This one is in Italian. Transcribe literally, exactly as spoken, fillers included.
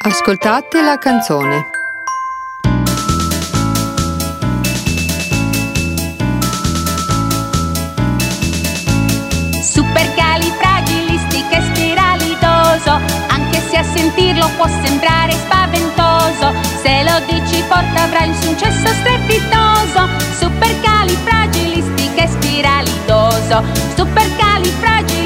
Ascoltate la canzone. Supercalifragilistichespiralidoso, anche se a sentirlo può sembrare spaventoso, se lo dici forte avrai un successo strepitoso. Supercalifragilistichespiralidoso, supercalifragilistichespiralidoso.